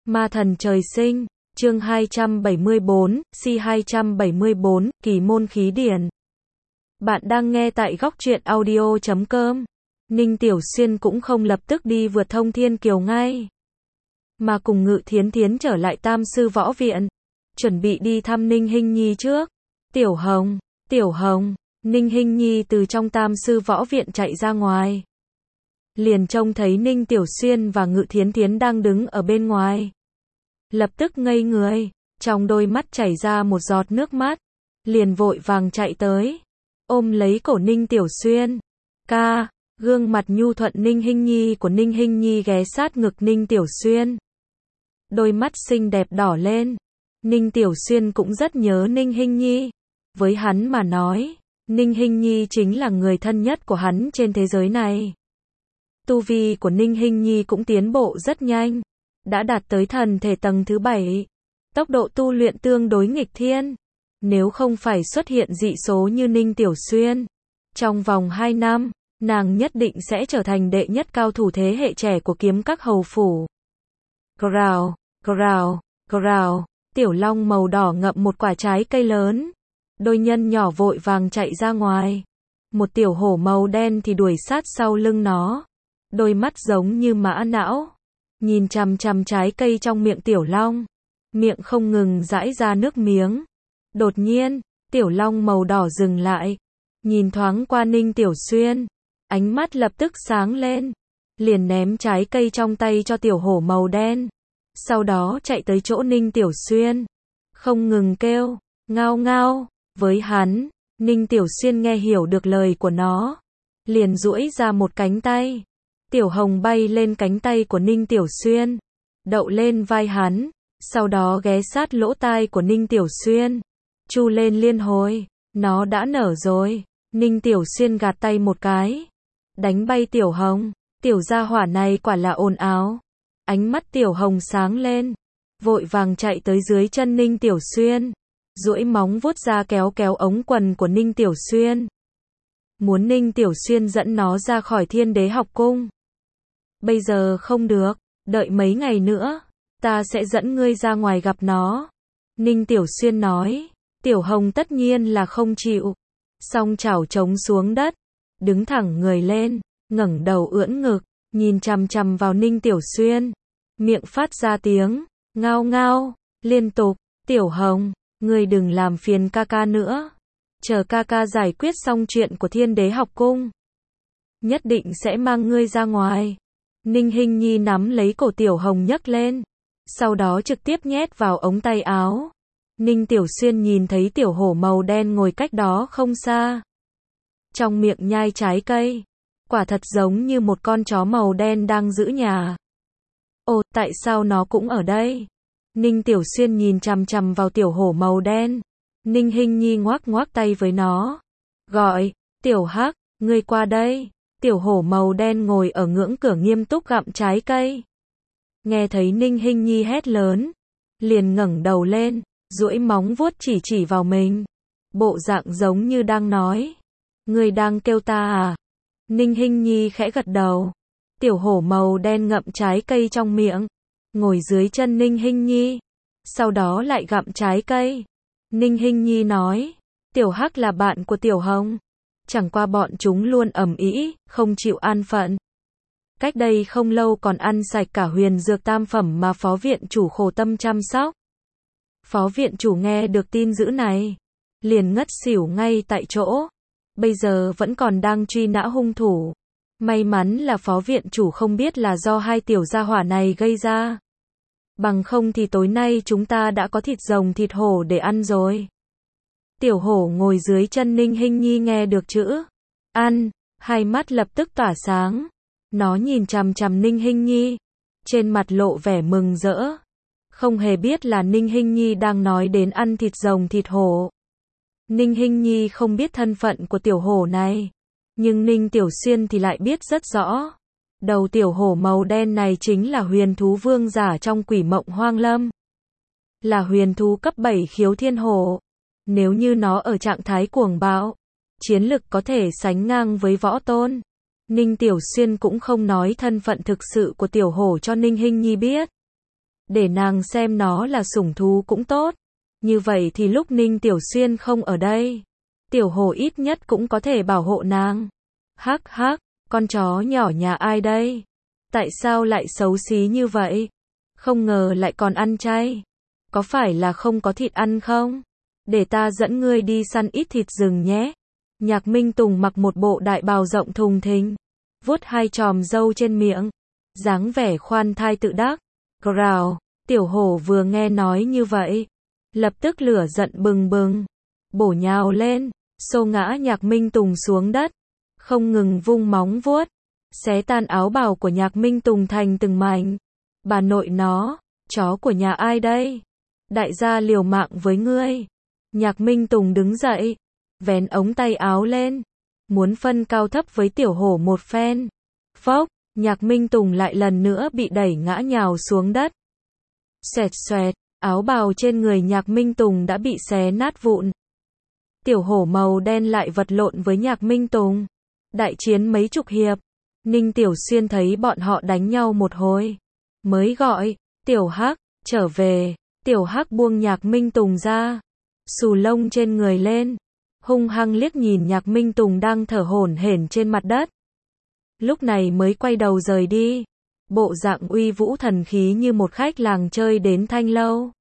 Ma thần trời sinh, chương 274, C274, kỳ môn khí điển. Bạn đang nghe tại góc truyện audio.com. Ninh Tiểu Xuyên cũng không lập tức đi vượt thông thiên kiều ngay, mà cùng Ngự Thiến Thiến trở lại Tam Sư Võ Viện, chuẩn bị đi thăm Ninh Hinh Nhi trước. Tiểu Hồng, Ninh Hinh Nhi từ trong Tam Sư Võ Viện chạy ra ngoài, liền trông thấy Ninh Tiểu Xuyên và Ngự Thiến Thiến đang đứng ở bên ngoài. Lập tức ngây người, trong đôi mắt chảy ra một giọt nước mắt, liền vội vàng chạy tới, ôm lấy cổ Ninh Tiểu Xuyên. Ca, gương mặt nhu thuận Ninh Hinh Nhi của Ninh Hinh Nhi ghé sát ngực Ninh Tiểu Xuyên. Đôi mắt xinh đẹp đỏ lên. Ninh Tiểu Xuyên cũng rất nhớ Ninh Hinh Nhi. Với hắn mà nói, Ninh Hinh Nhi chính là người thân nhất của hắn trên thế giới này. Tu vi của Ninh Hinh Nhi cũng tiến bộ rất nhanh, đã đạt tới thần thể tầng thứ 7. Tốc độ tu luyện tương đối nghịch thiên. Nếu không phải xuất hiện dị số như Ninh Tiểu Xuyên, trong vòng 2 năm, nàng nhất định sẽ trở thành đệ nhất cao thủ thế hệ trẻ của kiếm các hầu phủ. Grào, grào, grào, tiểu long màu đỏ ngậm một quả trái cây lớn. Đôi nhân nhỏ vội vàng chạy ra ngoài. Một tiểu hổ màu đen thì đuổi sát sau lưng nó. Đôi mắt giống như mã não, nhìn chằm chằm trái cây trong miệng tiểu long, miệng không ngừng rãi ra nước miếng. Đột nhiên, tiểu long màu đỏ dừng lại, nhìn thoáng qua Ninh Tiểu Xuyên, ánh mắt lập tức sáng lên, liền ném trái cây trong tay cho tiểu hổ màu đen, sau đó chạy tới chỗ Ninh Tiểu Xuyên, không ngừng kêu, ngao ngao, với hắn. Ninh Tiểu Xuyên nghe hiểu được lời của nó, liền duỗi ra một cánh tay. Tiểu hồng bay lên cánh tay của Ninh Tiểu Xuyên, đậu lên vai hắn, sau đó ghé sát lỗ tai của Ninh Tiểu Xuyên, chu lên liên hồi, nó đã nở rồi. Ninh Tiểu Xuyên gạt tay một cái, đánh bay tiểu hồng. Tiểu gia hỏa này quả là ồn ào. Ánh mắt tiểu hồng sáng lên, vội vàng chạy tới dưới chân Ninh Tiểu Xuyên, duỗi móng vuốt ra kéo kéo ống quần của Ninh Tiểu Xuyên, muốn Ninh Tiểu Xuyên dẫn nó ra khỏi Thiên Đế học cung. Bây giờ không được, đợi mấy ngày nữa, ta sẽ dẫn ngươi ra ngoài gặp nó. Ninh Tiểu Xuyên nói. Tiểu hồng tất nhiên là không chịu, song chảo trống xuống đất, đứng thẳng người lên, ngẩng đầu ưỡn ngực, nhìn chằm chằm vào Ninh Tiểu Xuyên, miệng phát ra tiếng ngao ngao liên tục. Tiểu hồng, ngươi đừng làm phiền ca ca nữa, chờ ca ca giải quyết xong chuyện của Thiên Đế học cung, nhất định sẽ mang ngươi ra ngoài. Ninh Hinh Nhi nắm lấy cổ tiểu hồng nhấc lên, sau đó trực tiếp nhét vào ống tay áo. Ninh Tiểu Xuyên nhìn thấy tiểu hổ màu đen ngồi cách đó không xa, trong miệng nhai trái cây, quả thật giống như một con chó màu đen đang giữ nhà. Ồ, tại sao nó cũng ở đây? Ninh Tiểu Xuyên nhìn chằm chằm vào tiểu hổ màu đen. Ninh Hinh Nhi ngoác ngoác tay với nó, gọi, tiểu hắc, ngươi qua đây. Tiểu hổ màu đen ngồi ở ngưỡng cửa nghiêm túc gặm trái cây. Nghe thấy Ninh Hinh Nhi hét lớn, liền ngẩng đầu lên, duỗi móng vuốt chỉ vào mình, bộ dạng giống như đang nói, ngươi đang kêu ta à? Ninh Hinh Nhi khẽ gật đầu. Tiểu hổ màu đen ngậm trái cây trong miệng, ngồi dưới chân Ninh Hinh Nhi, sau đó lại gặm trái cây. Ninh Hinh Nhi nói, tiểu hắc là bạn của tiểu hồng, chẳng qua bọn chúng luôn ầm ĩ, không chịu an phận. Cách đây không lâu còn ăn sạch cả huyền dược tam phẩm mà phó viện chủ khổ tâm chăm sóc. Phó viện chủ nghe được tin dữ này, liền ngất xỉu ngay tại chỗ. Bây giờ vẫn còn đang truy nã hung thủ. May mắn là phó viện chủ không biết là do hai tiểu gia hỏa này gây ra. Bằng không thì tối nay chúng ta đã có thịt rồng thịt hổ để ăn rồi. Tiểu hổ ngồi dưới chân Ninh Hinh Nhi nghe được chữ ăn, hai mắt lập tức tỏa sáng. Nó nhìn chằm chằm Ninh Hinh Nhi, trên mặt lộ vẻ mừng rỡ. Không hề biết là Ninh Hinh Nhi đang nói đến ăn thịt rồng thịt hổ. Ninh Hinh Nhi không biết thân phận của tiểu hổ này, nhưng Ninh Tiểu Xuyên thì lại biết rất rõ. Đầu tiểu hổ màu đen này chính là huyền thú vương giả trong Quỷ Mộng Hoang Lâm, là huyền thú cấp 7 khiếu thiên hổ. Nếu như nó ở trạng thái cuồng bạo, chiến lực có thể sánh ngang với võ tôn. Ninh Tiểu Xuyên cũng không nói thân phận thực sự của tiểu hổ cho Ninh Hinh Nhi biết. để nàng xem nó là sủng thú cũng tốt. Như vậy thì lúc Ninh Tiểu Xuyên không ở đây, tiểu hổ ít nhất cũng có thể bảo hộ nàng. Hắc hắc, con chó nhỏ nhà ai đây? Tại sao lại xấu xí như vậy? Không ngờ lại còn ăn chay. Có phải là không có thịt ăn không? Để ta dẫn ngươi đi săn ít thịt rừng nhé. Nhạc Minh Tùng mặc một bộ đại bào rộng thùng thình, vuốt hai chòm râu trên miệng, dáng vẻ khoan thai tự đắc. Grào, tiểu hổ vừa nghe nói như vậy, lập tức lửa giận bừng bừng, bổ nhào lên, xô ngã Nhạc Minh Tùng xuống đất, không ngừng vung móng vuốt, xé tan áo bào của Nhạc Minh Tùng thành từng mảnh. Bà nội nó, chó của nhà ai đây? Đại gia liều mạng với ngươi. Nhạc Minh Tùng đứng dậy, vén ống tay áo lên, muốn phân cao thấp với tiểu hổ một phen. Phốc, Nhạc Minh Tùng lại lần nữa bị đẩy ngã nhào xuống đất. Xoẹt xoẹt, áo bào trên người Nhạc Minh Tùng đã bị xé nát vụn. Tiểu hổ màu đen lại vật lộn với Nhạc Minh Tùng. Đại chiến mấy chục hiệp, Ninh Tiểu Xuyên thấy bọn họ đánh nhau một hồi, mới gọi, Tiểu Hắc, trở về. Tiểu Hắc buông Nhạc Minh Tùng ra, xù lông trên người lên, hung hăng liếc nhìn Nhạc Minh Tùng đang thở hổn hển trên mặt đất. Lúc này mới quay đầu rời đi, bộ dạng uy vũ thần khí như một khách làng chơi đến thanh lâu.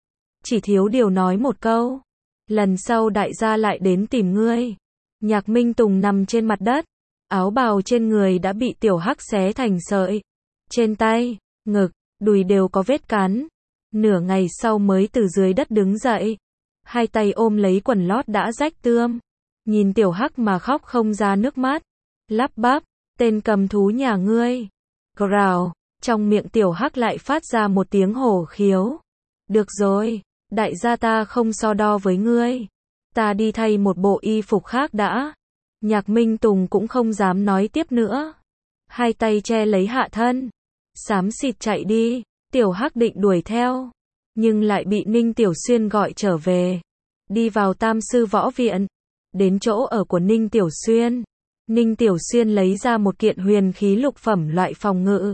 Chỉ thiếu điều nói một câu, lần sau đại gia lại đến tìm ngươi. Nhạc Minh Tùng nằm trên mặt đất, áo bào trên người đã bị Tiểu Hắc xé thành sợi. Trên tay, ngực, đùi đều có vết cắn. Nửa ngày sau mới từ dưới đất đứng dậy, hai tay ôm lấy quần lót đã rách tươm, nhìn Tiểu Hắc mà khóc không ra nước mắt, lắp bắp, tên cầm thú nhà ngươi. Grào, trong miệng Tiểu Hắc lại phát ra một tiếng hổ khiếu. Được rồi, đại gia ta không so đo với ngươi, ta đi thay một bộ y phục khác đã. Nhạc Minh Tùng cũng không dám nói tiếp nữa, hai tay che lấy hạ thân, xám xịt chạy đi. Tiểu Hắc định đuổi theo, nhưng lại bị Ninh Tiểu Xuyên gọi trở về. Đi vào Tam Sư Võ Viện, đến chỗ ở của Ninh Tiểu Xuyên. Ninh Tiểu Xuyên lấy ra một kiện huyền khí lục phẩm loại phòng ngự,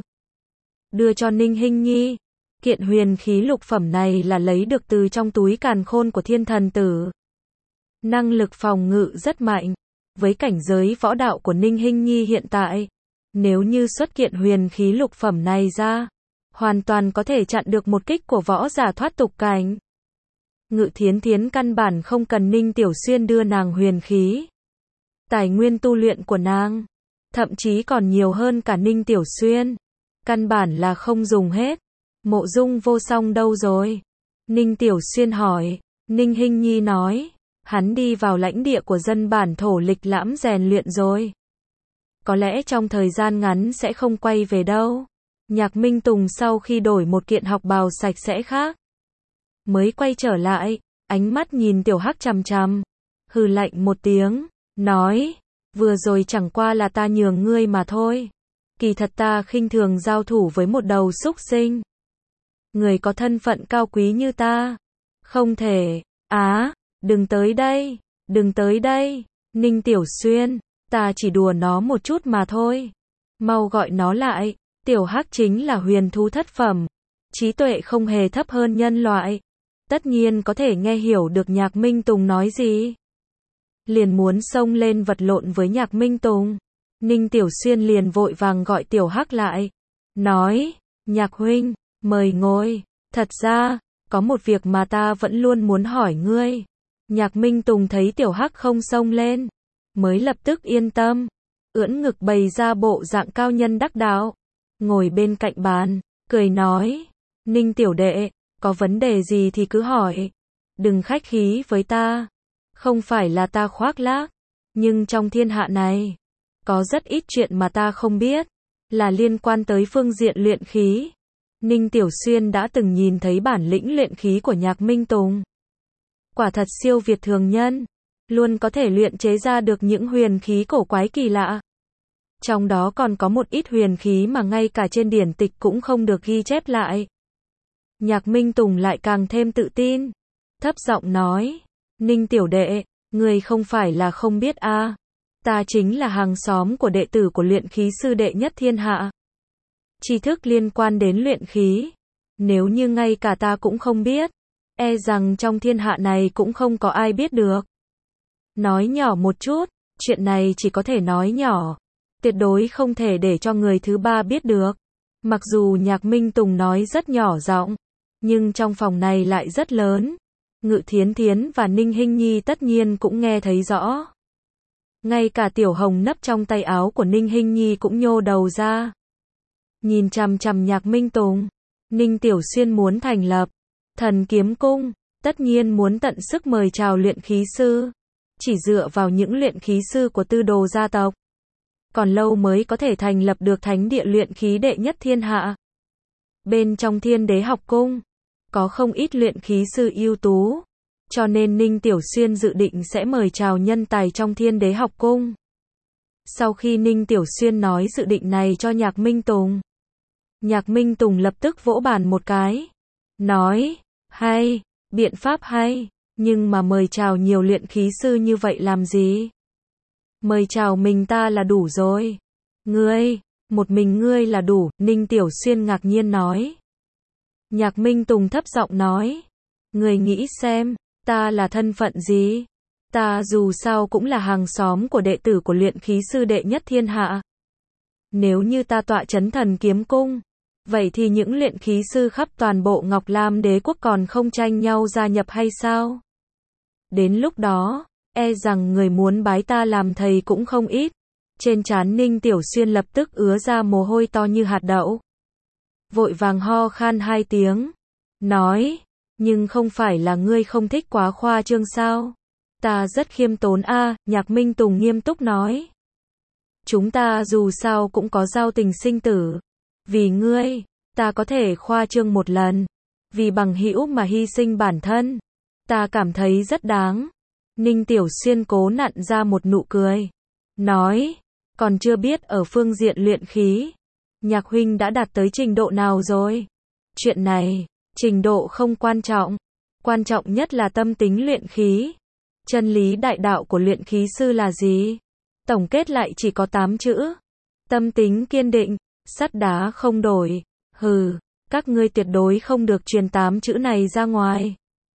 đưa cho Ninh Hinh Nhi. Kiện huyền khí lục phẩm này là lấy được từ trong túi càn khôn của Thiên Thần Tử. Năng lực phòng ngự rất mạnh, với cảnh giới võ đạo của Ninh Hinh Nhi hiện tại, nếu như xuất kiện huyền khí lục phẩm này ra, hoàn toàn có thể chặn được một kích của võ giả thoát tục cảnh. Ngự Thiến Thiến căn bản không cần Ninh Tiểu Xuyên đưa nàng huyền khí. Tài nguyên tu luyện của nàng, thậm chí còn nhiều hơn cả Ninh Tiểu Xuyên. Căn bản là không dùng hết. Mộ Dung Vô Song đâu rồi? Ninh Tiểu Xuyên hỏi. Ninh Hinh Nhi nói, hắn đi vào lãnh địa của dân bản thổ lịch lãm rèn luyện rồi. Có lẽ trong thời gian ngắn sẽ không quay về đâu. Nhạc Minh Tùng sau khi đổi một kiện học bào sạch sẽ khác, mới quay trở lại, ánh mắt nhìn Tiểu Hắc chằm chằm, hừ lạnh một tiếng, nói, vừa rồi chẳng qua là ta nhường ngươi mà thôi. Kỳ thật ta khinh thường giao thủ với một đầu súc sinh. Người có thân phận cao quý như ta, không thể, đừng tới đây, đừng tới đây, Ninh Tiểu Xuyên, ta chỉ đùa nó một chút mà thôi. Mau gọi nó lại. Tiểu Hắc chính là huyền thú thất phẩm, trí tuệ không hề thấp hơn nhân loại, tất nhiên có thể nghe hiểu được Nhạc Minh Tùng nói gì. Liền muốn xông lên vật lộn với Nhạc Minh Tùng. Ninh Tiểu Xuyên liền vội vàng gọi Tiểu Hắc lại, nói, Nhạc huynh, mời ngồi, thật ra, có một việc mà ta vẫn luôn muốn hỏi ngươi. Nhạc Minh Tùng thấy Tiểu Hắc không xông lên, mới lập tức yên tâm, ưỡn ngực bày ra bộ dạng cao nhân đắc đạo. Ngồi bên cạnh bàn, cười nói, Ninh tiểu đệ, có vấn đề gì thì cứ hỏi, đừng khách khí với ta. Không phải là ta khoác lác, nhưng trong thiên hạ này, có rất ít chuyện mà ta không biết, là liên quan tới phương diện luyện khí. Ninh Tiểu Xuyên đã từng nhìn thấy bản lĩnh luyện khí của Nhạc Minh Tùng. Quả thật siêu việt thường nhân, luôn có thể luyện chế ra được những huyền khí cổ quái kỳ lạ. Trong đó còn có một ít huyền khí mà ngay cả trên điển tịch cũng không được ghi chép lại. Nhạc Minh Tùng lại càng thêm tự tin, thấp giọng nói, Ninh tiểu đệ, người không phải là không biết ta chính là hàng xóm của đệ tử của luyện khí sư đệ nhất thiên hạ. Tri thức liên quan đến luyện khí, Nếu như ngay cả ta cũng không biết, e rằng trong thiên hạ này cũng không có ai biết được. Nói nhỏ một chút, chuyện này chỉ có thể nói nhỏ, tuyệt đối không thể để cho người thứ ba biết được. Mặc dù Nhạc Minh Tùng nói rất nhỏ giọng, nhưng trong phòng này lại rất lớn. Ngự Thiến Thiến và Ninh Hinh Nhi tất nhiên cũng nghe thấy rõ. Ngay cả Tiểu Hồng nấp trong tay áo của Ninh Hinh Nhi cũng nhô đầu ra. Nhìn chằm chằm Nhạc Minh Tùng, Ninh Tiểu Xuyên muốn thành lập Thần Kiếm Cung, tất nhiên muốn tận sức mời chào luyện khí sư. Chỉ dựa vào những luyện khí sư của Tư Đồ gia tộc, còn lâu mới có thể thành lập được thánh địa luyện khí đệ nhất thiên hạ. Bên trong Thiên Đế học cung, có không ít luyện khí sư ưu tú, cho nên Ninh Tiểu Xuyên dự định sẽ mời chào nhân tài trong Thiên Đế học cung. Sau khi Ninh Tiểu Xuyên nói dự định này cho Nhạc Minh Tùng, Nhạc Minh Tùng lập tức vỗ bàn một cái, nói, hay, biện pháp hay, nhưng mà mời chào nhiều luyện khí sư như vậy làm gì? Mời chào mình ta là đủ rồi. Ngươi, một mình ngươi là đủ, Ninh Tiểu Xuyên ngạc nhiên nói. Nhạc Minh Tùng thấp giọng nói, ngươi nghĩ xem, ta là thân phận gì? Ta dù sao cũng là hàng xóm của đệ tử của luyện khí sư đệ nhất thiên hạ. Nếu như ta tọa chấn Thần Kiếm Cung, vậy thì những luyện khí sư khắp toàn bộ Ngọc Lam Đế quốc còn không tranh nhau gia nhập hay sao? Đến lúc đó, e rằng người muốn bái ta làm thầy cũng không ít. Trên trán Ninh Tiểu Xuyên lập tức ứa ra mồ hôi to như hạt đậu. Vội vàng ho khan 2 tiếng, nói, nhưng không phải là ngươi không thích quá khoa trương sao? Ta rất khiêm tốn a, Nhạc Minh Tùng nghiêm túc nói. Chúng ta dù sao cũng có giao tình sinh tử. Vì ngươi, ta có thể khoa trương một lần. Vì bằng hữu mà hy sinh bản thân. Ta cảm thấy rất đáng. Ninh Tiểu Xuyên cố nặn ra một nụ cười. Nói, còn chưa biết ở phương diện luyện khí, Nhạc huynh đã đạt tới trình độ nào rồi? Chuyện này, trình độ không quan trọng. Quan trọng nhất là tâm tính luyện khí. Chân lý đại đạo của luyện khí sư là gì? Tổng kết lại chỉ có 8 chữ. Tâm tính kiên định, sắt đá không đổi. Hừ, các ngươi tuyệt đối không được truyền 8 chữ này ra ngoài.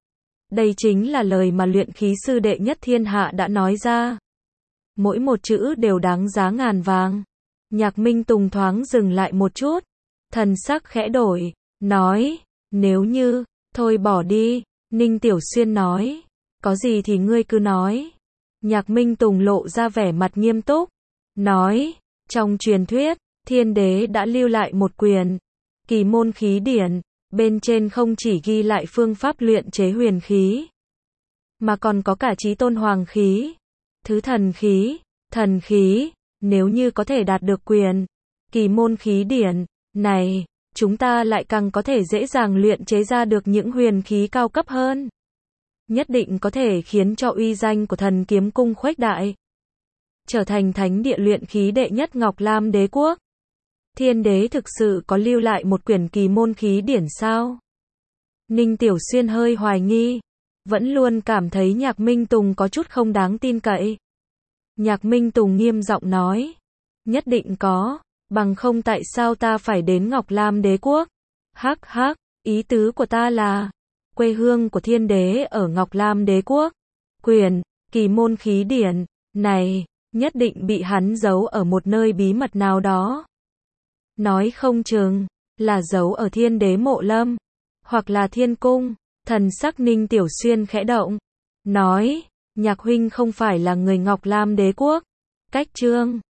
Đây chính là lời mà luyện khí sư đệ nhất thiên hạ đã nói ra. Mỗi một chữ đều đáng giá ngàn vàng. Nhạc Minh Tùng thoáng dừng lại một chút, thần sắc khẽ đổi, nói, nếu như, thôi bỏ đi, Ninh Tiểu Xuyên nói, có gì thì ngươi cứ nói. Nhạc Minh Tùng lộ ra vẻ mặt nghiêm túc, nói, trong truyền thuyết, Thiên Đế đã lưu lại một quyển Kỳ môn khí điển, bên trên không chỉ ghi lại phương pháp luyện chế huyền khí, mà còn có cả chí tôn hoàng khí, thứ thần khí, nếu như có thể đạt được quyền Kỳ môn khí điển này, chúng ta lại càng có thể dễ dàng luyện chế ra được những huyền khí cao cấp hơn. Nhất định có thể khiến cho uy danh của Thần Kiếm Cung khuếch đại, trở thành thánh địa luyện khí đệ nhất Ngọc Lam Đế quốc. Thiên Đế thực sự có lưu lại một quyển Kỳ môn khí điển sao? Ninh Tiểu Xuyên hơi hoài nghi, vẫn luôn cảm thấy Nhạc Minh Tùng có chút không đáng tin cậy. Nhạc Minh Tùng nghiêm giọng nói, nhất định có, bằng không tại sao ta phải đến Ngọc Lam Đế quốc? Hắc hắc, ý tứ của ta là, quê hương của Thiên Đế ở Ngọc Lam Đế quốc. Quyển Kỳ môn khí điển này, nhất định bị hắn giấu ở một nơi bí mật nào đó. Nói không chừng, là giấu ở Thiên Đế mộ lâm, hoặc là Thiên cung. Thần sắc Ninh Tiểu Xuyên khẽ động, nói, Nhạc huynh không phải là người Ngọc Lam Đế quốc. Cách chương